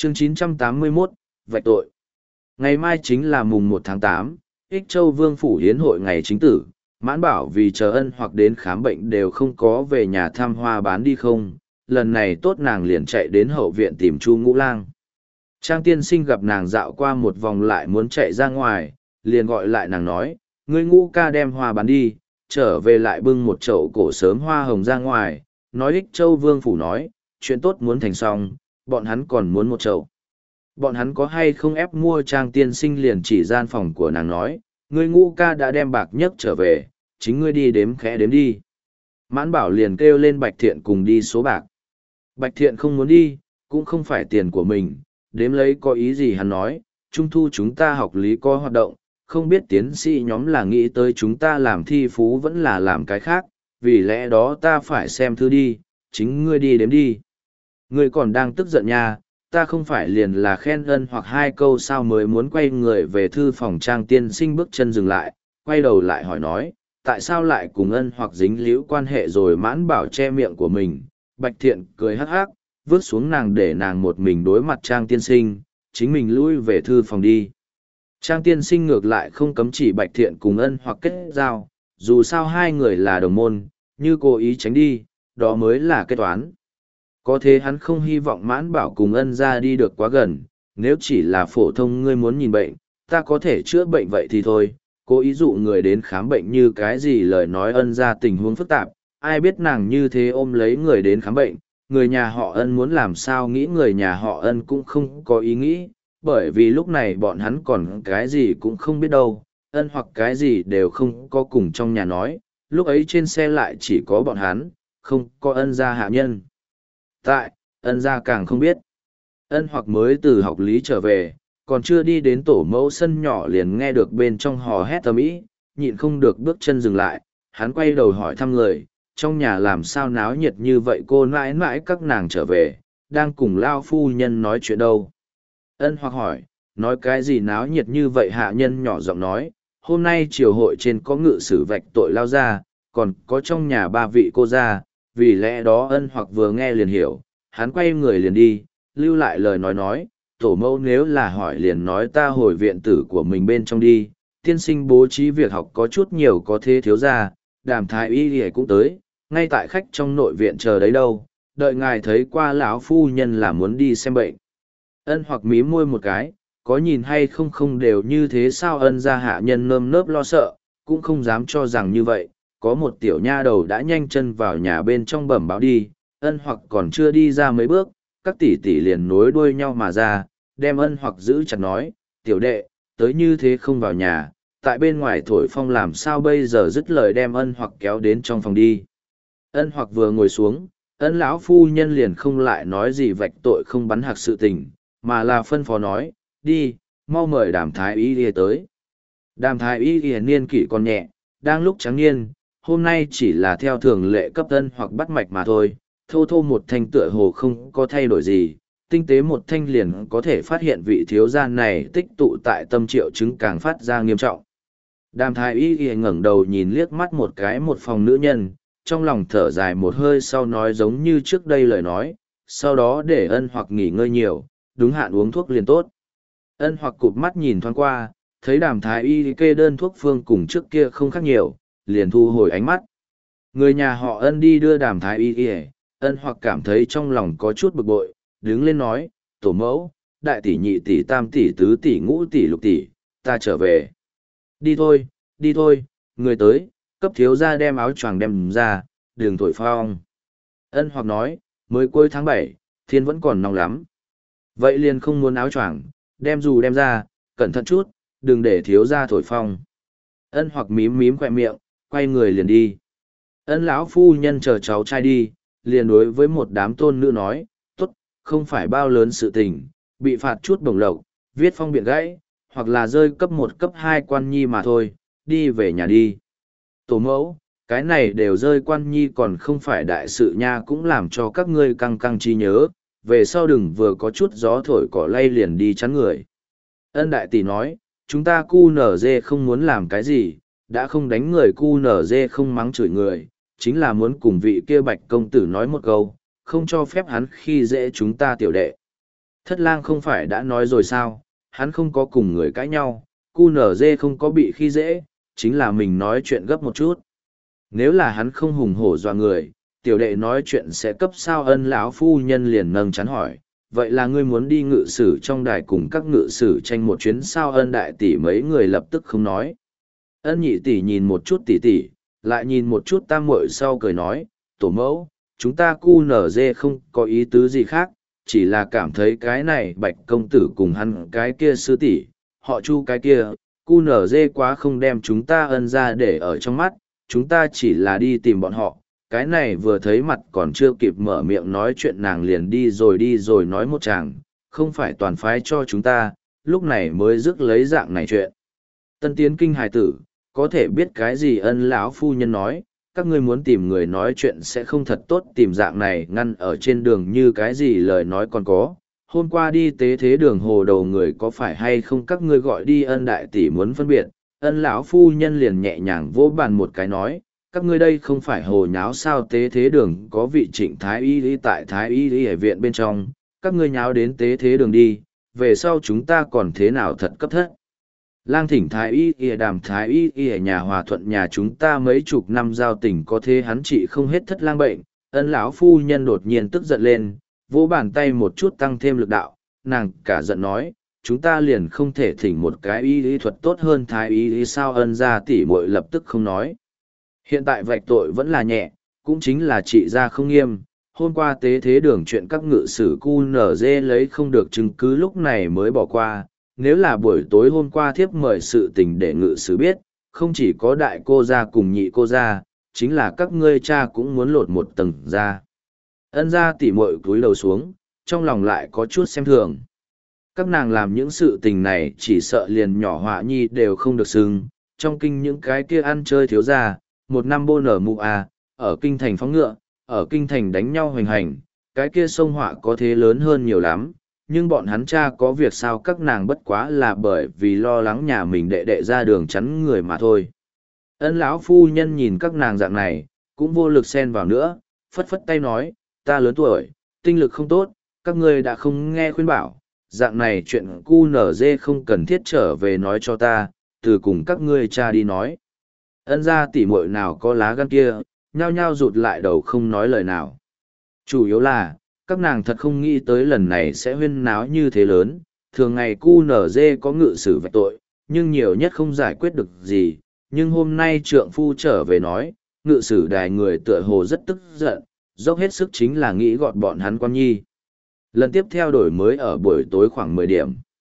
Chương 981, vạch tội. Ngày mai chính là mùng 1 tháng 8, Ích Châu Vương Phủ Hiến hội ngày chính tử, Mãn Bảo vì chờ Ân hoặc đến khám bệnh đều không có về nhà thăm hoa bán đi không, lần này tốt nàng liền chạy đến hậu viện tìm Chu Ngũ Lang. Trang tiên sinh gặp nàng dạo qua một vòng lại muốn chạy ra ngoài, liền gọi lại nàng nói, ngươi Ngũ ca đem hoa bán đi, trở về lại bưng một chậu cổ sớm hoa hồng ra ngoài, nói Ích Châu Vương Phủ nói, chuyện tốt muốn thành xong, bọn hắn còn muốn một chậu. Bọn hắn có hay không ép mua Trang tiên sinh liền chỉ gian phòng của nàng nói, ngươi Ngũ ca đã đem bạc nhất trở về, chính ngươi đi đếm khẽ đếm đi. Mãn Bảo liền kêu lên Bạch Thiện cùng đi số bạc. Bạch Thiện không muốn đi, cũng không phải tiền của mình, đếm lấy có ý gì hắn nói, trung thu chúng ta học lý có hoạt động, không biết tiến sĩ nhóm là nghĩ tới chúng ta làm thi phú vẫn là làm cái khác, vì lẽ đó ta phải xem thư đi, chính ngươi đi đếm đi. Ngươi còn đang tức giận nha, ta không phải liền là khen Ân hoặc hai câu sao mới muốn quay người về thư phòng. Trang tiên sinh bước chân dừng lại, quay đầu lại hỏi nói, tại sao lại cùng Ân hoặc dính líu quan hệ rồi. Mãn Bảo che miệng của mình, Bạch Thiện cười hắc hắc, vứt xuống nàng để nàng một mình đối mặt Trang tiên sinh, chính mình lui về thư phòng đi. Trang tiên sinh ngược lại không cấm chỉ Bạch Thiện cùng Ân hoặc kết giao, dù sao hai người là đồng môn, như cố ý tránh đi, đó mới là kết toán. Có thế hắn không hy vọng Mãn Bảo cùng Ân ra đi được quá gần, nếu chỉ là phổ thông ngươi muốn nhìn bệnh, ta có thể chữa bệnh vậy thì thôi, cố ý dụ người đến khám bệnh như cái gì lời nói Ân ra tình huống phức tạp, ai biết nàng như thế ôm lấy người đến khám bệnh, người nhà họ Ân muốn làm sao nghĩ người nhà họ Ân cũng không có ý nghĩ, bởi vì lúc này bọn hắn còn cái gì cũng không biết đâu, Ân hoặc cái gì đều không có cùng trong nhà nói, lúc ấy trên xe lại chỉ có bọn hắn, không có Ân gia hạ nhân. Tại, Ân gia càng không biết. Ân hoặc mới từ học lý trở về, còn chưa đi đến tổ mẫu sân nhỏ liền nghe được bên trong hò hét ầm ĩ, nhịn không được bước chân dừng lại, hắn quay đầu hỏi thăm người, trong nhà làm sao náo nhiệt như vậy. Cô nãi nãi các nàng trở về, đang cùng lao phu nhân nói chuyện đâu. Ân hoặc hỏi, nói cái gì náo nhiệt như vậy. Hạ nhân nhỏ giọng nói, hôm nay triều hội trên có ngự sử vạch tội lao ra, còn có trong nhà ba vị cô ra, vì lẽ đó Ân hoặc vừa nghe liền hiểu, hắn quay người liền đi, lưu lại lời nói, tổ mẫu nếu là hỏi liền nói ta hồi viện tử của mình bên trong đi, tiên sinh bố trí việc học có chút nhiều có thế thiếu ra, Đàm thái y cũng tới, ngay tại khách trong nội viện chờ đấy đâu, đợi ngài thấy qua lão phu nhân là muốn đi xem bệnh. Ân hoặc mím môi một cái, có nhìn hay không không đều như thế sao. Ân ra hạ nhân nơm nớp lo sợ, cũng không dám cho rằng như vậy, có một tiểu nha đầu đã nhanh chân vào nhà bên trong bẩm báo đi. Ân hoặc còn chưa đi ra mấy bước, các tỷ tỷ liền nối đuôi nhau mà ra, đem Ân hoặc giữ chặt nói, tiểu đệ, tới như thế không vào nhà, tại bên ngoài thổi phong làm sao bây giờ. Dứt lời đem Ân hoặc kéo đến trong phòng đi. Ân hoặc vừa ngồi xuống, Ân lão phu nhân liền không lại nói gì vạch tội không bắn hạc sự tình, mà là phân phó nói, đi, mau mời Đàm thái y y tới. Đàm thái y y niên kỷ còn nhẹ, đang lúc trắng niên, hôm nay chỉ là theo thường lệ cấp Ân hoặc bắt mạch mà thôi, thô thô một thanh tựa hồ không có thay đổi gì, tinh tế một thanh liền có thể phát hiện vị thiếu gia này tích tụ tại tâm triệu chứng càng phát ra nghiêm trọng. Đàm thái y y ngẩng đầu nhìn liếc mắt một cái một phòng nữ nhân, trong lòng thở dài một hơi sau nói giống như trước đây lời nói, sau đó để Ân hoặc nghỉ ngơi nhiều, đúng hạn uống thuốc liền tốt. Ân hoặc cụp mắt nhìn thoáng qua, thấy Đàm thái y kê đơn thuốc phương cùng trước kia không khác nhiều, liền thu hồi ánh mắt. Người nhà họ Ân đi đưa Đàm thái y, Ân hoặc cảm thấy trong lòng có chút bực bội, đứng lên nói, tổ mẫu, đại tỷ nhị tỷ tam tỷ tứ tỷ ngũ tỷ lục tỷ, ta trở về. Đi thôi, người tới, cấp thiếu gia đem áo choàng đem ra, đường thổi phong. Ân hoặc nói, mới cuối tháng 7, thiên vẫn còn nóng lắm. Vậy liền không muốn áo choàng, đem dù đem ra, cẩn thận chút, đừng để thiếu gia thổi phong. Ân hoặc mím mím khỏe miệng, quay người liền đi. Ân lão phu nhân chờ cháu trai đi, liền đối với một đám tôn nữ nói, tốt, không phải bao lớn sự tình, bị phạt chút bổng lộc, viết phong biện gãy, hoặc là rơi cấp 1 cấp 2 quan nhi mà thôi, đi về nhà đi. Tổ mẫu, cái này đều rơi quan nhi còn không phải đại sự nha, cũng làm cho các ngươi căng căng trí nhớ, về sau đừng vừa có chút gió thổi cỏ lay liền đi chắn người. Ân đại tỷ nói, chúng ta cu nở dê không muốn làm cái gì, đã không đánh người cu nở dê không mắng chửi người, chính là muốn cùng vị kia Bạch công tử nói một câu, không cho phép hắn khi dễ chúng ta tiểu đệ. Thất lang không phải đã nói rồi sao, hắn không có cùng người cãi nhau, QNZ không có bị khi dễ, chính là mình nói chuyện gấp một chút. Nếu là hắn không hùng hổ dọa người, tiểu đệ nói chuyện sẽ cấp sao ân lão phu nhân liền nâng chán hỏi. Vậy là ngươi muốn đi ngự sử trong đài cùng các ngự sử tranh một chuyến sao ân đại tỷ mấy người lập tức không nói. Ân nhị tỷ nhìn một chút tỷ tỷ, lại nhìn một chút tam muội sau cười nói, tổ mẫu, chúng ta QNZ không có ý tứ gì khác, chỉ là cảm thấy cái này bạch công tử cùng hắn cái kia sư tỷ, họ chu cái kia, QNZ quá không đem chúng ta ân ra để ở trong mắt, chúng ta chỉ là đi tìm bọn họ. Cái này vừa thấy mặt còn chưa kịp mở miệng nói chuyện nàng liền đi rồi nói một chàng, không phải toàn phái cho chúng ta, lúc này mới rước lấy dạng này chuyện. Tân tiến kinh hài tử, có thể biết cái gì ân lão phu nhân nói, các ngươi muốn tìm người nói chuyện sẽ không thật tốt tìm dạng này ngăn ở trên đường như cái gì lời nói còn có. Hôm qua đi tế thế đường hồ đầu người có phải hay không các ngươi gọi đi ân đại tỷ muốn phân biệt, ân lão phu nhân liền nhẹ nhàng vỗ bàn một cái nói, các ngươi đây không phải hồ nháo sao tế thế đường có vị trịnh thái y lý tại thái y lý ở viện bên trong, các ngươi nháo đến tế thế đường đi, về sau chúng ta còn thế nào thật cấp thất. Lang thỉnh thái y y đàm thái y y ở nhà hòa thuận nhà chúng ta mấy chục năm giao tình có thế hắn trị không hết thất lang bệnh, ân lão phu nhân đột nhiên tức giận lên, vỗ bàn tay một chút tăng thêm lực đạo, nàng cả giận nói, chúng ta liền không thể thỉnh một cái y lý thuật tốt hơn thái y lý sao ân ra tỉ muội lập tức không nói. Hiện tại vạch tội vẫn là nhẹ, cũng chính là trị ra không nghiêm. Hôm qua tế thế đường chuyện các ngự sử QNZ lấy không được chứng cứ lúc này mới bỏ qua. Nếu là buổi tối hôm qua thiếp mời sự tình để ngự sử biết, không chỉ có đại cô gia cùng nhị cô gia, chính là các ngươi cha cũng muốn lột một tầng ra. Ân gia tỉ muội cúi đầu xuống, trong lòng lại có chút xem thường. Các nàng làm những sự tình này chỉ sợ liền nhỏ họa nhi đều không được xưng, trong kinh những cái kia ăn chơi thiếu gia, một năm bô nở mụ à, ở kinh thành phóng ngựa, ở kinh thành đánh nhau hoành hành, cái kia sông họa có thế lớn hơn nhiều lắm, nhưng bọn hắn cha có việc sao các nàng bất quá là bởi vì lo lắng nhà mình đệ đệ ra đường chắn người mà thôi. Ân lão phu nhân nhìn các nàng dạng này, cũng vô lực xen vào nữa, phất phất tay nói, ta lớn tuổi, tinh lực không tốt, các ngươi đã không nghe khuyên bảo, dạng này chuyện QNZ không cần thiết trở về nói cho ta, từ cùng các ngươi cha đi nói. Ân gia tỉ muội nào có lá gan kia, nhao nhao rụt lại đầu không nói lời nào. Chủ yếu là, các nàng thật không nghĩ tới lần này sẽ huyên náo như thế lớn, thường ngày QNZ có ngự sử vạch tội, nhưng nhiều nhất không giải quyết được gì, nhưng hôm nay trượng phu trở về nói, ngự sử đài người tựa hồ rất tức giận, dốc hết sức chính là nghĩ gọt bọn hắn quan nhi. Lần tiếp theo đổi mới ở buổi tối khoảng 10 điểm.